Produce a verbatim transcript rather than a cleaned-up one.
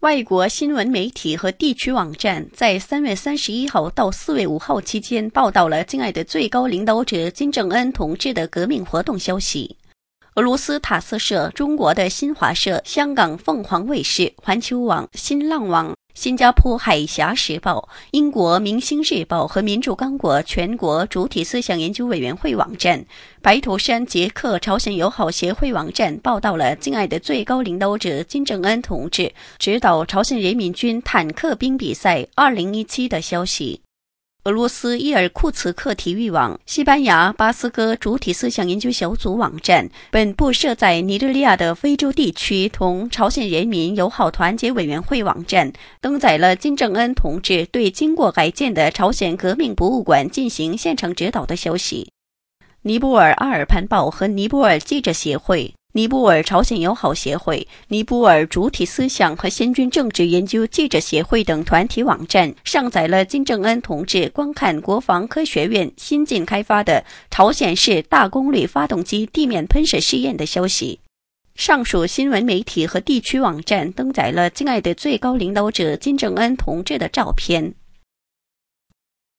外国新闻媒体和地区网站在三月三十一号到四月五号期间报道了敬爱的最高领导者金正恩同志的革命活动消息。俄罗斯塔斯社、中国的新华社、香港凤凰卫视、环球网、新浪网、新加坡海峡时报、英国明星日报和民主刚果全国主体思想研究委员会网站、白头山捷克朝鲜友好协会网站报道了敬爱的最高领导者金正恩同志指导朝鲜人民军坦克兵比赛二零一七的消息。俄罗斯伊尔库茨克体育网、西班牙巴斯哥主体思想研究小组网站、本部设在尼日利亚的非洲地区同朝鲜人民友好团结委员会网站登载了金正恩同志对经过改建的朝鲜革命博物馆进行现场指导的消息。尼泊尔阿尔潘报和尼泊尔记者协会、尼泊尔朝鲜友好协会、尼泊尔主体思想和先军政治研究记者协会等团体网站上载了金正恩同志观看国防科学院新近开发的朝鲜式大功率发动机地面喷射试验的消息。上述新闻媒体和地区网站登载了敬爱的最高领导者金正恩同志的照片。